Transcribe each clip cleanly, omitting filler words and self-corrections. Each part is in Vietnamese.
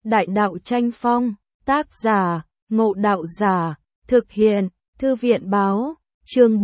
Đại đạo tranh phong, tác giả, Ngộ Đạo Giả, thực hiện, Thư viện báo, chương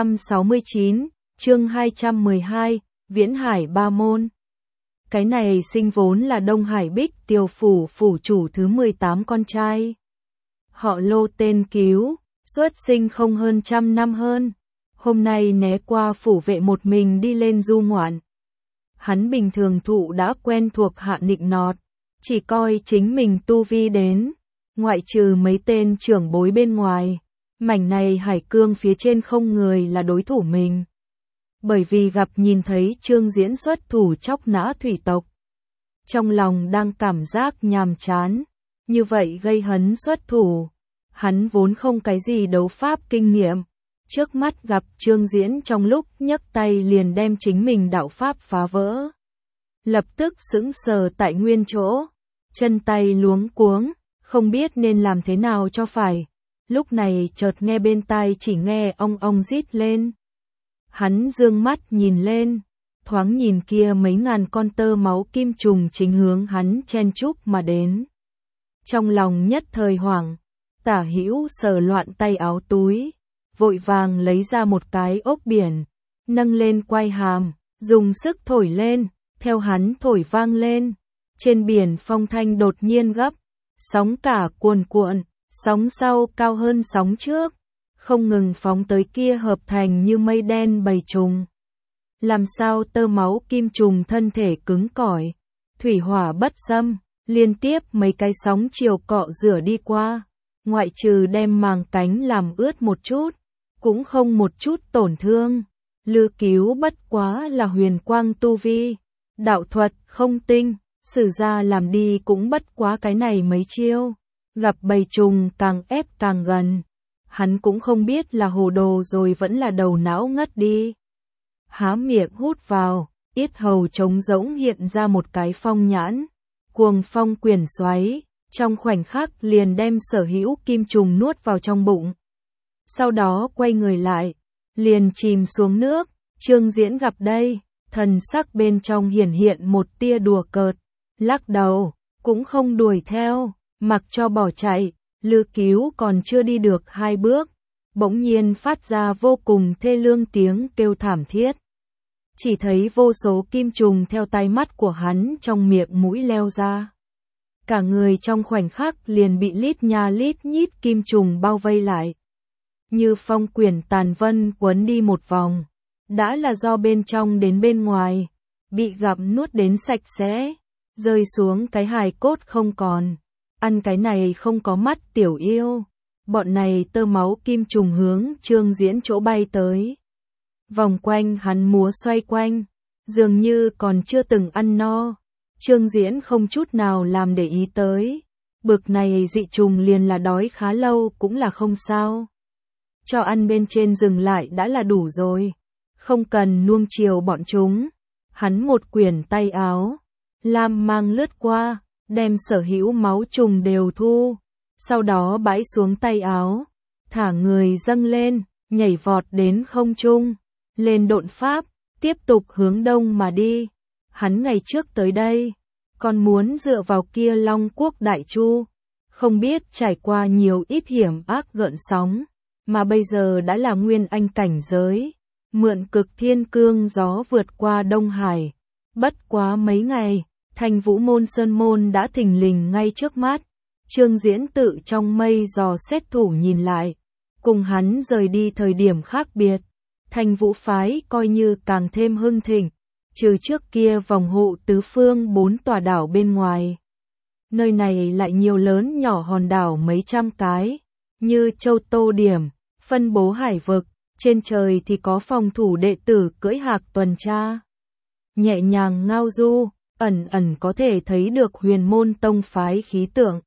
469, chương 212, Viễn Hải Ba Môn. Cái này sinh vốn là Đông Hải Bích Tiêu phủ phủ chủ thứ 18 con trai. Họ Lô tên Cứu, xuất sinh không hơn 100 năm hơn. Hôm nay né qua phủ vệ một mình đi lên du ngoạn. Hắn bình thường thụ đã quen thuộc hạ nịnh nọt, chỉ coi chính mình tu vi đến, ngoại trừ mấy tên trưởng bối bên ngoài, mảnh này hải cương phía trên không người là đối thủ mình. Bởi vì gặp nhìn thấy Trương Diễn xuất thủ chóc nã thủy tộc, trong lòng đang cảm giác nhàm chán, như vậy gây hấn xuất thủ. Hắn vốn không cái gì đấu pháp kinh nghiệm, trước mắt gặp Trương Diễn trong lúc nhấc tay liền đem chính mình đạo pháp phá vỡ. Lập tức sững sờ tại nguyên chỗ, chân tay luống cuống, không biết nên làm thế nào cho phải. Lúc này chợt nghe bên tai chỉ nghe ong ong rít lên. Hắn dương mắt nhìn lên, thoáng nhìn kia mấy ngàn con tơ máu kim trùng chính hướng hắn chen chúc mà đến. Trong lòng nhất thời hoảng, tả hữu sờ loạn tay áo túi, vội vàng lấy ra một cái ốc biển, nâng lên quai hàm, dùng sức thổi lên, theo hắn thổi vang lên. Trên biển phong thanh đột nhiên gấp, sóng cả cuồn cuộn, sóng sau cao hơn sóng trước, không ngừng phóng tới kia hợp thành như mây đen bầy trùng. Làm sao tơ máu kim trùng thân thể cứng cỏi, thủy hỏa bất xâm, liên tiếp mấy cái sóng chiều cọ rửa đi qua, ngoại trừ đem màng cánh làm ướt một chút, cũng không một chút tổn thương. Lư Cứu bất quá là huyền quang tu vi, đạo thuật không tinh, sử ra làm đi cũng bất quá cái này mấy chiêu. Gặp bầy trùng càng ép càng gần, hắn cũng không biết là hồ đồ rồi vẫn là đầu não ngất đi. Há miệng hút vào, yết hầu trống rỗng hiện ra một cái phong nhãn, cuồng phong quyển xoáy, trong khoảnh khắc liền đem sở hữu kim trùng nuốt vào trong bụng. Sau đó quay người lại, liền chìm xuống nước. Trương Diễn gặp đây, thần sắc bên trong hiển hiện một tia đùa cợt, lắc đầu, cũng không đuổi theo, mặc cho bỏ chạy. Lư Cứu còn chưa đi được 2 bước, bỗng nhiên phát ra vô cùng thê lương tiếng kêu thảm thiết. Chỉ thấy vô số kim trùng theo tai mắt của hắn trong miệng mũi leo ra. Cả người trong khoảnh khắc liền bị lít nha lít nhít kim trùng bao vây lại. Như phong quyển tàn vân quấn đi một vòng, đã là do bên trong đến bên ngoài, bị gặm nuốt đến sạch sẽ, rơi xuống cái hài cốt không còn. Ăn cái này không có mắt tiểu yêu. Bọn này tơ máu kim trùng hướng Trương Diễn chỗ bay tới. Vòng quanh hắn múa xoay quanh, dường như còn chưa từng ăn no. Trương Diễn không chút nào làm để ý tới. Bực này dị trùng liền là đói khá lâu cũng là không sao. Cho ăn bên trên dừng lại đã là đủ rồi. Không cần nuông chiều bọn chúng. Hắn một quyển tay áo, lam mang lướt qua, đem sở hữu máu trùng đều thu, sau đó bãi xuống tay áo, thả người dâng lên, nhảy vọt đến không trung, lên độn pháp, tiếp tục hướng đông mà đi. Hắn ngày trước tới đây, còn muốn dựa vào kia Long Quốc Đại Chu, không biết trải qua nhiều ít hiểm ác gợn sóng, mà bây giờ đã là nguyên anh cảnh giới, mượn cực thiên cương gió vượt qua Đông Hải. Bất quá mấy ngày, Thanh Vũ Môn Sơn Môn đã thình lình ngay trước mắt. Trương Diễn tự trong mây dò xét thủ nhìn lại, cùng hắn rời đi thời điểm khác biệt. Thanh Vũ phái coi như càng thêm hưng thịnh, trừ trước kia vòng hộ tứ phương 4 tòa đảo bên ngoài. Nơi này lại nhiều lớn nhỏ hòn đảo mấy trăm cái, như châu tô điểm, phân bố hải vực, trên trời thì có phòng thủ đệ tử cưỡi hạc tuần tra. Nhẹ nhàng ngao du, ẩn ẩn có thể thấy được Huyền Môn tông phái khí tượng.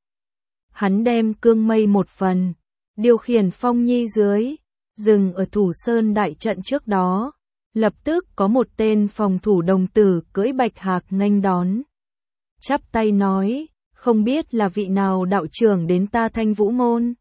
Hắn đem cương mây một phần, điều khiển phong nhi dưới, dừng ở Thủ Sơn đại trận trước đó. Lập tức có một tên phòng thủ đồng tử cưỡi bạch hạc nghênh đón. Chắp tay nói, không biết là vị nào đạo trưởng đến ta Thanh Vũ Môn.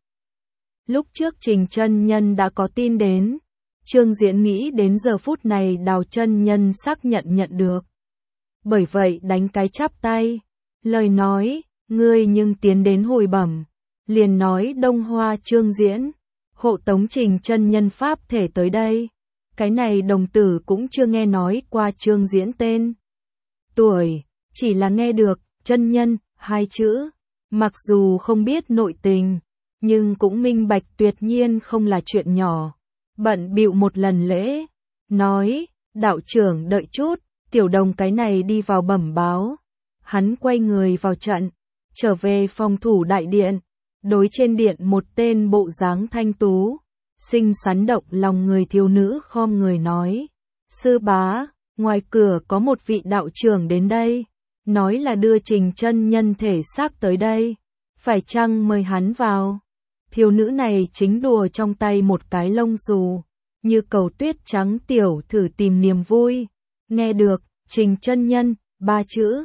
Lúc trước Trình chân nhân đã có tin đến, Trương Diễn nghĩ đến giờ phút này Đào chân nhân xác nhận được. Bởi vậy đánh cái chắp tay, lời nói, Ngươi nhưng tiến đến hồi bẩm, liền nói Đông Hoa Trương Diễn, hộ tống Trình chân nhân pháp thể tới đây. Cái này đồng tử cũng chưa nghe nói qua Trương Diễn tên. Tuổi, chỉ là nghe được, chân nhân, hai chữ. Mặc dù không biết nội tình, nhưng cũng minh bạch tuyệt nhiên không là chuyện nhỏ. Bận bịu một lần lễ, nói, đạo trưởng đợi chút, tiểu đồng cái này đi vào bẩm báo. Hắn quay người vào trận, trở về phòng thủ đại điện, đối trên điện một tên bộ dáng thanh tú, xinh xắn động lòng người thiếu nữ khom người nói, sư bá, ngoài cửa có một vị đạo trưởng đến đây, nói là đưa Trình chân nhân thể xác tới đây, phải chăng mời hắn vào. Thiếu nữ này chính đùa trong tay một cái lông xù, như cầu tuyết trắng tiểu thử tìm niềm vui. Nghe được, Trình chân nhân, ba chữ,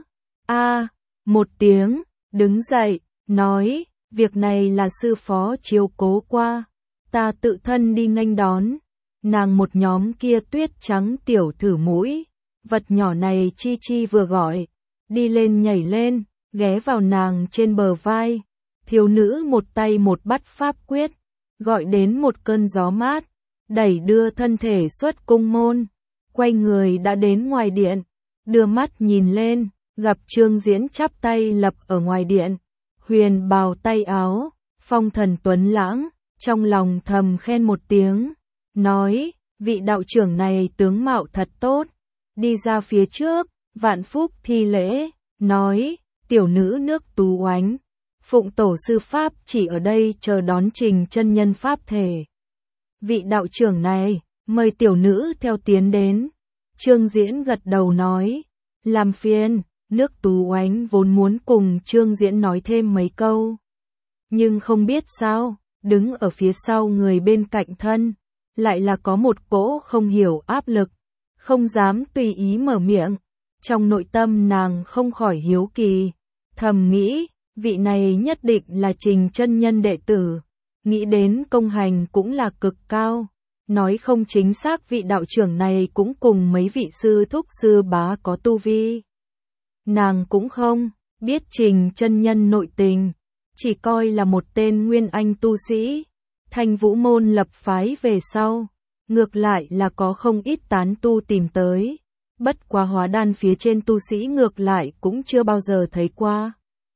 một tiếng, đứng dậy, nói, việc này là sư phó chiếu cố qua, ta tự thân đi nghênh đón. Nàng một nhóm kia tuyết trắng tiểu thử mũi, vật nhỏ này chi chi vừa gọi, đi lên nhảy lên, ghé vào nàng trên bờ vai. Thiếu nữ một tay một bắt pháp quyết, gọi đến một cơn gió mát, đẩy đưa thân thể xuất cung môn, quay người đã đến ngoài điện, đưa mắt nhìn lên, gặp Trương Diễn chắp tay lập ở ngoài điện, huyền bào tay áo, phong thần tuấn lãng, trong lòng thầm khen một tiếng, nói, vị đạo trưởng này tướng mạo thật tốt, đi ra phía trước, vạn phúc thi lễ, nói, tiểu nữ nước Tú Oánh, phụng tổ sư pháp chỉ ở đây chờ đón Trình chân nhân pháp thể. Vị đạo trưởng này, mời tiểu nữ theo tiến đến. Trương Diễn gật đầu nói, làm phiền. Nước Tú Oánh vốn muốn cùng Trương Diễn nói thêm mấy câu, nhưng không biết sao, đứng ở phía sau người bên cạnh thân, lại là có một cỗ không hiểu áp lực, không dám tùy ý mở miệng. Trong nội tâm nàng không khỏi hiếu kỳ, thầm nghĩ, vị này nhất định là Trình chân nhân đệ tử, nghĩ đến công hành cũng là cực cao, nói không chính xác vị đạo trưởng này cũng cùng mấy vị sư thúc sư bá có tu vi. Nàng cũng không biết Trình chân nhân nội tình, chỉ coi là một tên nguyên anh tu sĩ. Thanh Vũ môn lập phái về sau, ngược lại là có không ít tán tu tìm tới, bất quá hóa đan phía trên tu sĩ ngược lại cũng chưa bao giờ thấy qua.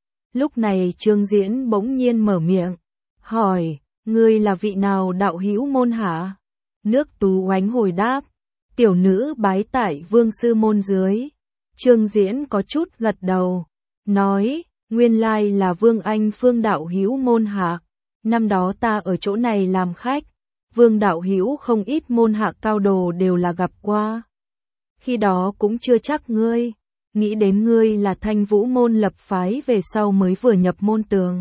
Lúc này Trương Diễn bỗng nhiên mở miệng, hỏi, ngươi là vị nào đạo hữu môn hả? Nước Tú Oánh hồi đáp, tiểu nữ bái tại Vương sư môn dưới. Trương Diễn có chút gật đầu, nói, nguyên lai là Vương Anh Phương đạo hữu môn hạ, năm đó ta ở chỗ này làm khách, Vương đạo hữu không ít môn hạ cao đồ đều là gặp qua. Khi đó cũng chưa chắc ngươi, nghĩ đến ngươi là Thanh Vũ môn lập phái về sau mới vừa nhập môn tường.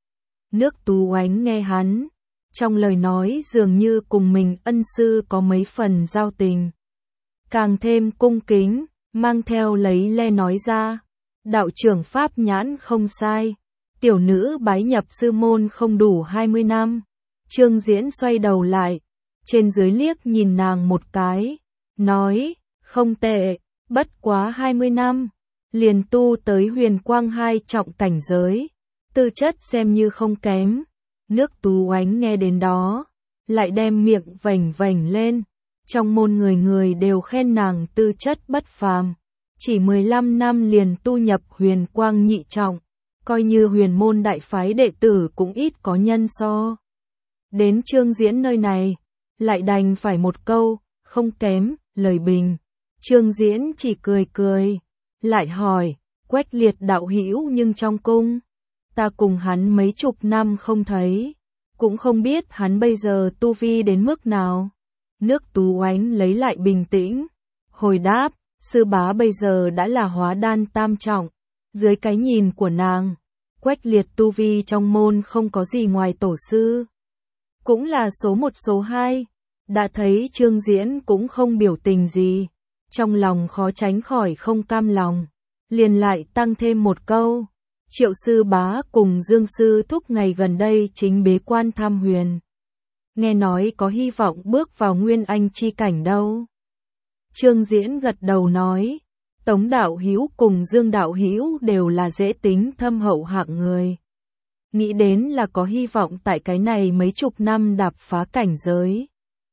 Nước Tú Oánh nghe hắn, trong lời nói dường như cùng mình ân sư có mấy phần giao tình, càng thêm cung kính, mang theo lấy le nói ra, đạo trưởng pháp nhãn không sai, tiểu nữ bái nhập sư môn không đủ 20 năm. Trương Diễn xoay đầu lại, trên dưới liếc nhìn nàng một cái, nói, không tệ, bất quá 20 năm, liền tu tới huyền quang 2 trọng cảnh giới, tư chất xem như không kém. Nước Tú Oánh nghe đến đó, lại đem miệng vành vành lên, trong môn người người đều khen nàng tư chất bất phàm, chỉ 15 năm liền tu nhập huyền quang nhị trọng, coi như huyền môn đại phái đệ tử cũng ít có nhân so. Đến Trương Diễn nơi này, lại đành phải một câu, không kém, lời bình. Trương Diễn chỉ cười cười, lại hỏi, Quách Liệt đạo hữu nhưng trong cung, ta cùng hắn mấy chục năm không thấy, cũng không biết hắn bây giờ tu vi đến mức nào. Nước Tú Oánh lấy lại bình tĩnh, hồi đáp, sư bá bây giờ đã là hóa đan tam trọng, dưới cái nhìn của nàng, Quách Liệt tu vi trong môn không có gì ngoài tổ sư, cũng là số 1 số 2. Đã thấy Trương Diễn cũng không biểu tình gì, trong lòng khó tránh khỏi không cam lòng, liền lại tăng thêm một câu, Triệu sư bá cùng Dương sư thúc ngày gần đây chính bế quan tham huyền, nghe nói có hy vọng bước vào nguyên anh chi cảnh đâu. Trương Diễn gật đầu nói, Tống đạo hữu cùng Dương đạo hữu đều là dễ tính thâm hậu hạng người. Nghĩ đến là có hy vọng tại cái này mấy chục năm đạp phá cảnh giới.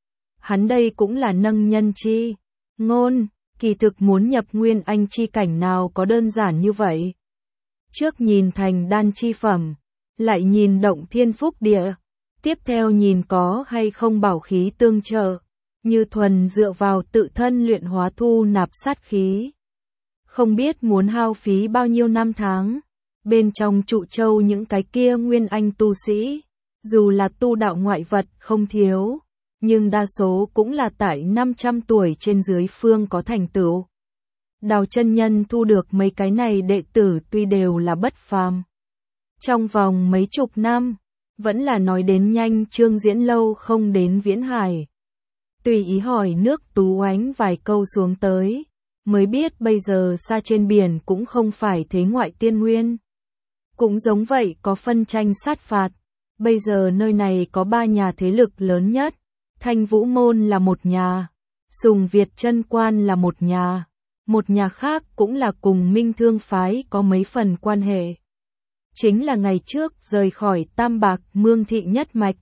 Hắn đây cũng là nâng nhân chi ngôn, kỳ thực muốn nhập nguyên anh chi cảnh nào có đơn giản như vậy. Trước nhìn thành đan chi phẩm, lại nhìn động thiên phúc địa, tiếp theo nhìn có hay không bảo khí tương trợ, như thuần dựa vào tự thân luyện hóa thu nạp sát khí. Không biết muốn hao phí bao nhiêu năm tháng, bên trong trụ châu những cái kia nguyên anh tu sĩ, dù là tu đạo ngoại vật không thiếu, nhưng đa số cũng là tại 500 tuổi trên dưới phương có thành tựu. Đào chân nhân thu được mấy cái này đệ tử tuy đều là bất phàm. Trong vòng mấy chục năm, vẫn là nói đến nhanh Trương Diễn lâu không đến Viễn Hải. Tùy ý hỏi nước Tú Oánh vài câu xuống tới, mới biết bây giờ xa trên biển cũng không phải thế ngoại tiên nguyên. Cũng giống vậy có phân tranh sát phạt, bây giờ nơi này có 3 nhà thế lực lớn nhất, Thanh Vũ Môn là một nhà, Sùng Việt Chân Quan là một nhà khác cũng là cùng Minh Thương Phái có mấy phần quan hệ. Chính là ngày trước rời khỏi Tam Bạc Mương Thị nhất mạch.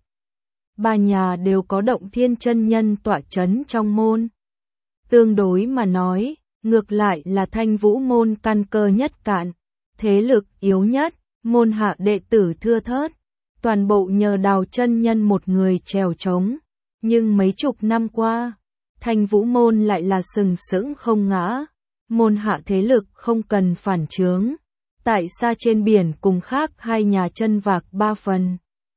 3 nhà đều có Động Thiên chân nhân tọa chấn trong môn. Tương đối mà nói, ngược lại là Thanh Vũ Môn căn cơ nhất cạn, thế lực yếu nhất, môn hạ đệ tử thưa thớt, toàn bộ nhờ Đào chân nhân một người trèo trống. Nhưng mấy chục năm qua, Thanh Vũ Môn lại là sừng sững không ngã, môn hạ thế lực không cần phản chướng. Tại xa trên biển cùng khác 2 nhà chân vạc 3 phần.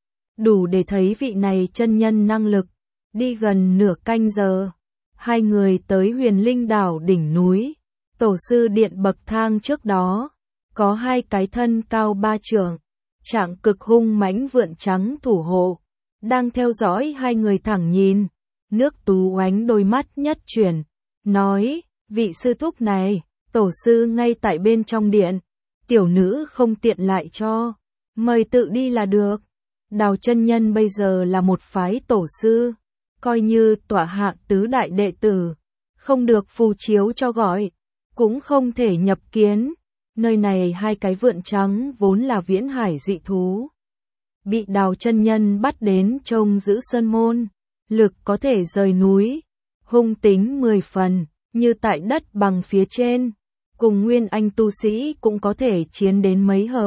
Đủ để thấy vị này chân nhân năng lực. Đi gần nửa canh giờ, 2 người tới Huyền Linh đảo đỉnh núi, tổ sư điện bậc thang trước đó, có 2 cái thân cao 3 trượng, trạng cực hung mãnh vượn trắng thủ hộ, đang theo dõi 2 người thẳng nhìn. Nước Tú Oánh đôi mắt nhất chuyển, nói, vị sư thúc này, tổ sư ngay tại bên trong điện. Tiểu nữ không tiện lại cho, mời tự đi là được. Đào chân nhân bây giờ là một phái tổ sư, coi như tọa hạ tứ đại đệ tử, không được phù chiếu cho gọi, cũng không thể nhập kiến. Nơi này 2 cái vượn trắng vốn là Viễn Hải dị thú, bị Đào chân nhân bắt đến trông giữ sơn môn, lực có thể rời núi, hung tính 10 phần, như tại đất bằng phía trên. Cùng nguyên anh tu sĩ cũng có thể chiến đến mấy hợp.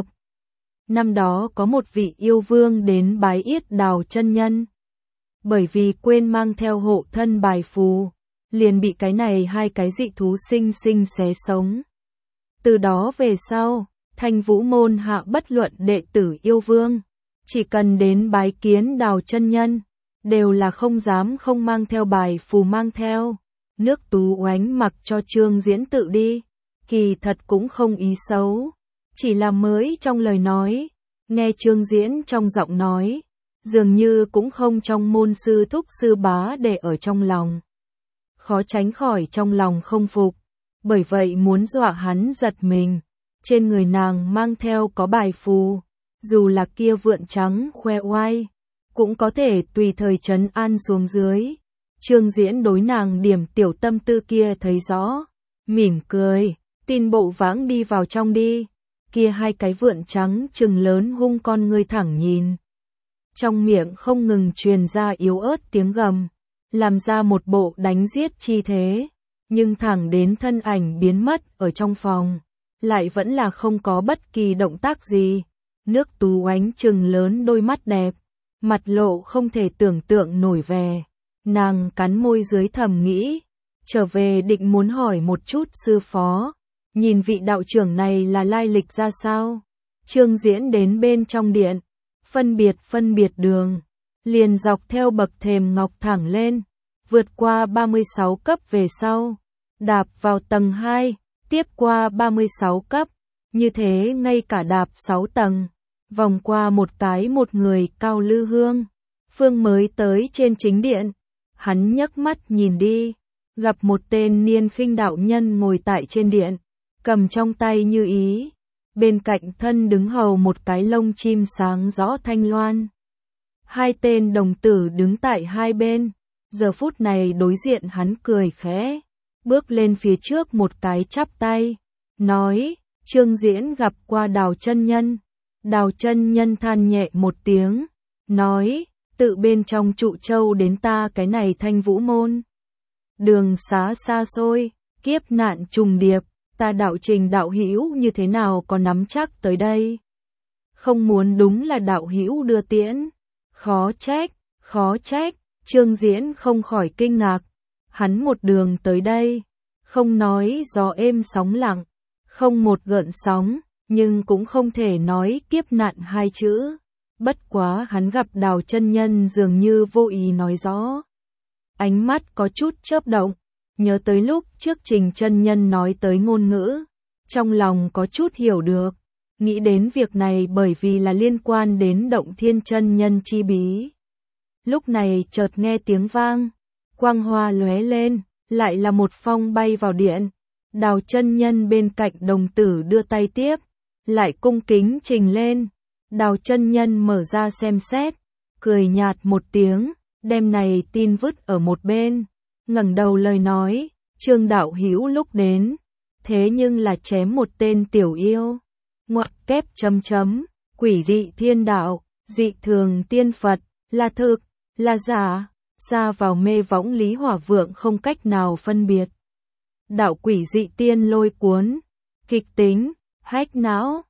Năm đó có một vị yêu vương đến bái yết Đào chân nhân. Bởi vì quên mang theo hộ thân bài phù, liền bị cái này 2 cái dị thú sinh sinh xé sống. Từ đó về sau, Thanh Vũ Môn hạ bất luận đệ tử yêu vương, chỉ cần đến bái kiến Đào chân nhân, đều là không dám không mang theo bài phù mang theo. Nước Tú Oánh mặc cho Trương Diễn tự đi. Kỳ thật cũng không ý xấu, chỉ là mới trong lời nói, nghe Trương Diễn trong giọng nói, dường như cũng không trong môn sư thúc sư bá để ở trong lòng. Khó tránh khỏi trong lòng không phục, bởi vậy muốn dọa hắn giật mình. Trên người nàng mang theo có bài phù, dù là kia vượn trắng khoe oai, cũng có thể tùy thời trấn an xuống dưới. Trương Diễn đối nàng điểm tiểu tâm tư kia thấy rõ, mỉm cười. Tin bộ vãng đi vào trong đi, kia 2 cái vượn trắng trừng lớn hung con ngươi thẳng nhìn. Trong miệng không ngừng truyền ra yếu ớt tiếng gầm, làm ra một bộ đánh giết chi thế, nhưng thẳng đến thân ảnh biến mất ở trong phòng, lại vẫn là không có bất kỳ động tác gì. Nước Tú Oánh trừng lớn đôi mắt đẹp, mặt lộ không thể tưởng tượng nổi vẻ, nàng cắn môi dưới thầm nghĩ, trở về định muốn hỏi một chút sư phó. Nhìn vị đạo trưởng này là lai lịch ra sao? Trương Diễn đến bên trong điện, phân biệt đường, liền dọc theo bậc thềm ngọc thẳng lên, vượt qua 36 cấp về sau, đạp vào tầng 2, tiếp qua 36 cấp, như thế ngay cả đạp 6 tầng, vòng qua một cái một người cao lư hương, phương mới tới trên chính điện. Hắn nhấc mắt nhìn đi, gặp một tên niên khinh đạo nhân ngồi tại trên điện, cầm trong tay như ý, bên cạnh thân đứng hầu một cái lông chim sáng rõ thanh loan. 2 tên đồng tử đứng tại 2 bên, giờ phút này đối diện hắn cười khẽ, bước lên phía trước một cái chắp tay, nói, Trương Diễn gặp qua Đào chân nhân. Đào chân nhân than nhẹ một tiếng, nói, tự bên trong trụ châu đến ta cái này Thanh Vũ môn. Đường xá xa xôi, kiếp nạn trùng điệp, ta đạo trình đạo hữu như thế nào có nắm chắc tới đây. Không muốn đúng là đạo hữu đưa tiễn. Khó trách, Trương Diễn không khỏi kinh ngạc. Hắn một đường tới đây, không nói gió êm sóng lặng, không một gợn sóng, nhưng cũng không thể nói kiếp nạn hai chữ. Bất quá hắn gặp Đào chân nhân dường như vô ý nói rõ. Ánh mắt có chút chớp động, nhớ tới lúc trước Trình chân nhân nói tới ngôn ngữ, trong lòng có chút hiểu được, nghĩ đến việc này bởi vì là liên quan đến Động Thiên chân nhân chi bí. Lúc này chợt nghe tiếng vang, quang hoa lóe lên, lại là một phong bay vào điện. Đào chân nhân bên cạnh đồng tử đưa tay tiếp, lại cung kính trình lên. Đào chân nhân mở ra xem xét, cười nhạt một tiếng, đem này tin vứt ở một bên, ngẩng đầu lời nói, Trương đạo hữu lúc đến, thế nhưng là chém một tên tiểu yêu. Ngoặc kép chấm chấm, quỷ dị thiên đạo, dị thường tiên Phật, là thực, là giả, ra vào mê võng Lý Hỏa Vượng không cách nào phân biệt. Đạo quỷ dị tiên lôi cuốn, kịch tính, hách não,